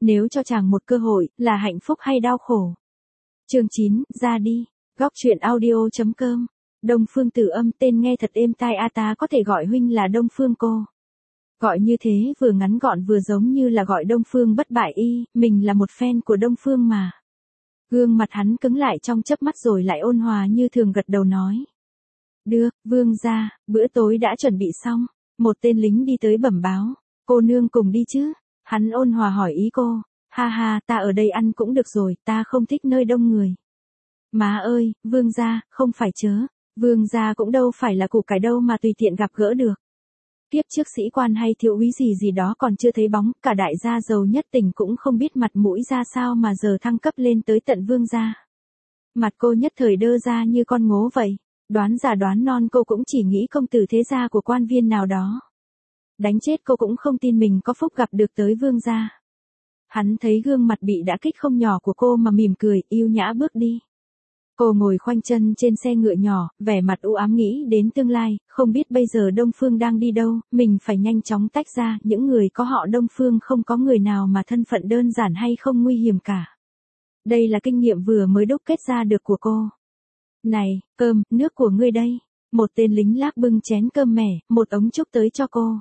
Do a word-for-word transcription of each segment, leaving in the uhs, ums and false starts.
Nếu cho chàng một cơ hội, là hạnh phúc hay đau khổ? Chương chín, ra đi. Góc truyện audio.com. Đông Phương Tử Âm, tên nghe thật êm tai a, ta có thể gọi huynh là Đông Phương cô. Gọi như thế vừa ngắn gọn vừa giống như là gọi Đông Phương bất bại y, mình là một fan của Đông Phương mà. Gương mặt hắn cứng lại trong chớp mắt rồi lại ôn hòa như thường gật đầu nói. Được, vương gia, bữa tối đã chuẩn bị xong. Một tên lính đi tới bẩm báo. Cô nương cùng đi chứ? Hắn ôn hòa hỏi ý cô. Ha ha, ta ở đây ăn cũng được rồi, ta không thích nơi đông người. Má ơi, vương gia, không phải chớ. Vương gia cũng đâu phải là củ cải đâu mà tùy tiện gặp gỡ được. Kiếp trước sĩ quan hay thiếu úy gì gì đó còn chưa thấy bóng, cả đại gia giàu nhất tỉnh cũng không biết mặt mũi ra sao mà giờ thăng cấp lên tới tận vương gia. Mặt cô nhất thời đơ ra như con ngố vậy. Đoán già đoán non cô cũng chỉ nghĩ công tử thế gia của quan viên nào đó. Đánh chết cô cũng không tin mình có phúc gặp được tới vương gia. Hắn thấy gương mặt bị đã kích không nhỏ của cô mà mỉm cười, yêu nhã bước đi. Cô ngồi khoanh chân trên xe ngựa nhỏ, vẻ mặt u ám nghĩ đến tương lai, không biết bây giờ Đông Phương đang đi đâu, mình phải nhanh chóng tách ra, những người có họ Đông Phương không có người nào mà thân phận đơn giản hay không nguy hiểm cả. Đây là kinh nghiệm vừa mới đúc kết ra được của cô. Này, cơm, nước của ngươi đây. Một tên lính lác bưng chén cơm mẻ, một ống trúc tới cho cô.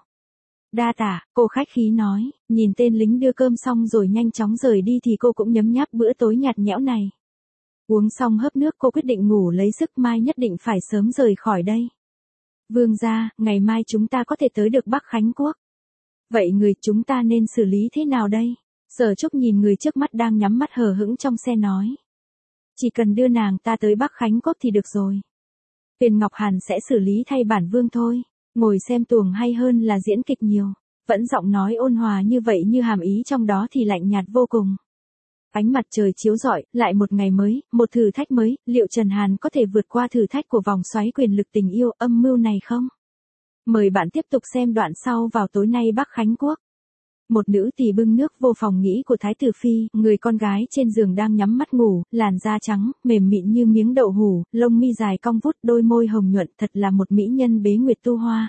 Đa tả, cô khách khí nói, nhìn tên lính đưa cơm xong rồi nhanh chóng rời đi thì cô cũng nhấm nháp bữa tối nhạt nhẽo này. Uống xong hớp nước cô quyết định ngủ lấy sức, mai nhất định phải sớm rời khỏi đây. Vương gia, ngày mai chúng ta có thể tới được Bắc Khánh Quốc. Vậy người chúng ta nên xử lý thế nào đây? Sở Trúc nhìn người trước mắt đang nhắm mắt hờ hững trong xe nói. Chỉ cần đưa nàng ta tới Bắc Khánh Quốc thì được rồi. Tuyền Ngọc Hàn sẽ xử lý thay bản vương thôi. Ngồi xem tuồng hay hơn là diễn kịch nhiều. Vẫn giọng nói ôn hòa như vậy như hàm ý trong đó thì lạnh nhạt vô cùng. Ánh mặt trời chiếu rọi, lại một ngày mới, một thử thách mới, liệu Trần Hàn có thể vượt qua thử thách của vòng xoáy quyền lực tình yêu âm mưu này không? Mời bạn tiếp tục xem đoạn sau vào tối nay Bắc Khánh Quốc. Một nữ tỳ bưng nước vô phòng nghỉ của Thái tử Phi, người con gái trên giường đang nhắm mắt ngủ, làn da trắng, mềm mịn như miếng đậu hủ, lông mi dài cong vút, đôi môi hồng nhuận, thật là một mỹ nhân bế nguyệt tu hoa.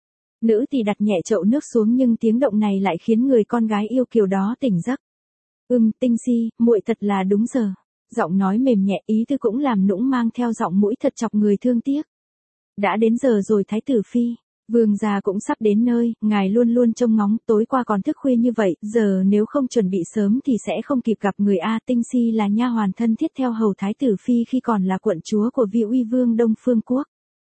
Nữ tỳ đặt nhẹ chậu nước xuống nhưng tiếng động này lại khiến người con gái yêu kiều đó tỉnh giấc. Ừm, Tinh Si, muội thật là đúng giờ. Giọng nói mềm nhẹ, ý tư cũng làm nũng mang theo giọng mũi thật chọc người thương tiếc. Đã đến giờ rồi Thái tử Phi. Vương gia cũng sắp đến nơi, ngài luôn luôn trông ngóng, tối qua còn thức khuya như vậy, giờ nếu không chuẩn bị sớm thì sẽ không kịp gặp người a. Tinh Si là nha hoàn thân thiết theo hầu Thái tử Phi khi còn là quận chúa của vị uy vương Đông Phương Quốc.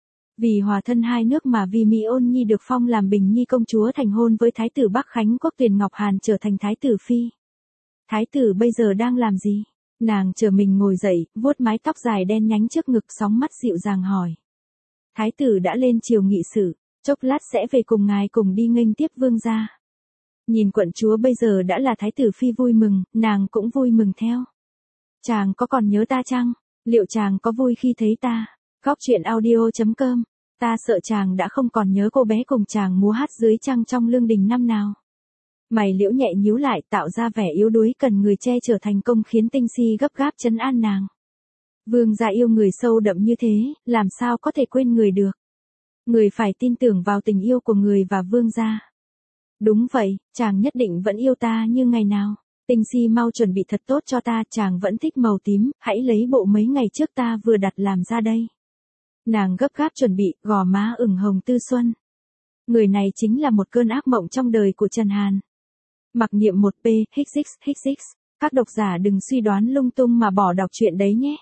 Vì hòa thân hai nước mà vì Mỹ Ôn Nhi được phong làm Bình Nhi công chúa thành hôn với Thái tử Bắc Khánh Quốc, Tuyền Ngọc Hàn trở thành Thái tử Phi. Thái tử bây giờ đang làm gì? Nàng chờ mình ngồi dậy, vuốt mái tóc dài đen nhánh trước ngực, sóng mắt dịu dàng hỏi. Thái tử đã lên triều nghị sự. Chốc lát sẽ về cùng ngài cùng đi nghênh tiếp vương gia. Nhìn quận chúa bây giờ đã là Thái tử Phi vui mừng, nàng cũng vui mừng theo. Chàng có còn nhớ ta chăng? Liệu chàng có vui khi thấy ta? Góc truyện audio.com. Ta sợ chàng đã không còn nhớ cô bé cùng chàng múa hát dưới trăng trong lương đình năm nào. Mày liễu nhẹ nhíu lại, tạo ra vẻ yếu đuối cần người che chở thành công, khiến Tinh Si gấp gáp trấn an nàng. Vương gia yêu người sâu đậm như thế, làm sao có thể quên người được? Người phải tin tưởng vào tình yêu của người và vương gia. Đúng vậy, chàng nhất định vẫn yêu ta như ngày nào. Tinh Si mau chuẩn bị thật tốt cho ta, chàng vẫn thích màu tím, hãy lấy bộ mấy ngày trước ta vừa đặt làm ra đây. Nàng gấp gáp chuẩn bị, gò má ửng hồng tư xuân. Người này chính là một cơn ác mộng trong đời của Trần Hàn. Mặc niệm một p, hích hích hích. Các độc giả đừng suy đoán lung tung mà bỏ đọc truyện đấy nhé.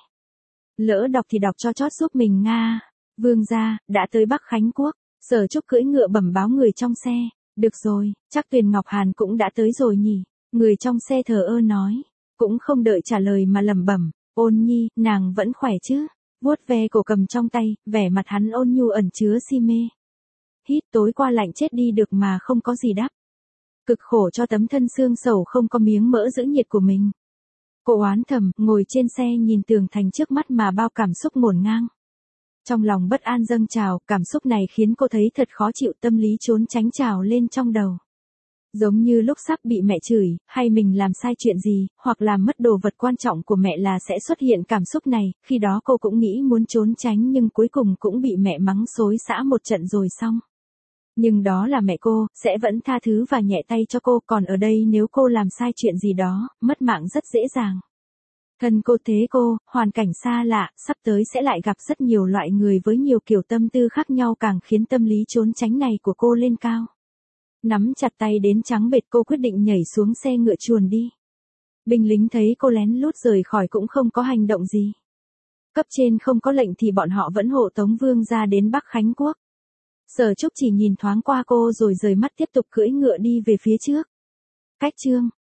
Lỡ đọc thì đọc cho chót giúp mình nga. Vương gia, đã tới Bắc Khánh Quốc. Sở Trúc cưỡi ngựa bẩm báo người trong xe. Được rồi, chắc Tuyền Ngọc Hàn cũng đã tới rồi nhỉ. Người trong xe thờ ơ nói. Cũng không đợi trả lời mà lẩm bẩm. Ôn Nhi, nàng vẫn khỏe chứ? Vuốt ve cổ cầm trong tay, vẻ mặt hắn ôn nhu ẩn chứa si mê. Hít, tối qua lạnh chết đi được mà không có gì đắp. Cực khổ cho tấm thân xương sầu không có miếng mỡ giữ nhiệt của mình. Cô oán thầm, ngồi trên xe nhìn tường thành trước mắt mà bao cảm xúc ngổn ngang. Trong lòng bất an dâng trào, cảm xúc này khiến cô thấy thật khó chịu, tâm lý trốn tránh trào lên trong đầu. Giống như lúc sắp bị mẹ chửi, hay mình làm sai chuyện gì, hoặc làm mất đồ vật quan trọng của mẹ là sẽ xuất hiện cảm xúc này, khi đó cô cũng nghĩ muốn trốn tránh nhưng cuối cùng cũng bị mẹ mắng xối xả một trận rồi xong. Nhưng đó là mẹ cô, sẽ vẫn tha thứ và nhẹ tay cho cô, còn ở đây nếu cô làm sai chuyện gì đó, mất mạng rất dễ dàng. Thân cô thế cô, hoàn cảnh xa lạ, sắp tới sẽ lại gặp rất nhiều loại người với nhiều kiểu tâm tư khác nhau càng khiến tâm lý trốn tránh này của cô lên cao. Nắm chặt tay đến trắng bệch cô quyết định nhảy xuống xe ngựa chuồn đi. Binh lính thấy cô lén lút rời khỏi cũng không có hành động gì. Cấp trên không có lệnh thì bọn họ vẫn hộ tống vương gia đến Bắc Khánh Quốc. Sở Trúc chỉ nhìn thoáng qua cô rồi rời mắt tiếp tục cưỡi ngựa đi về phía trước. Cách chương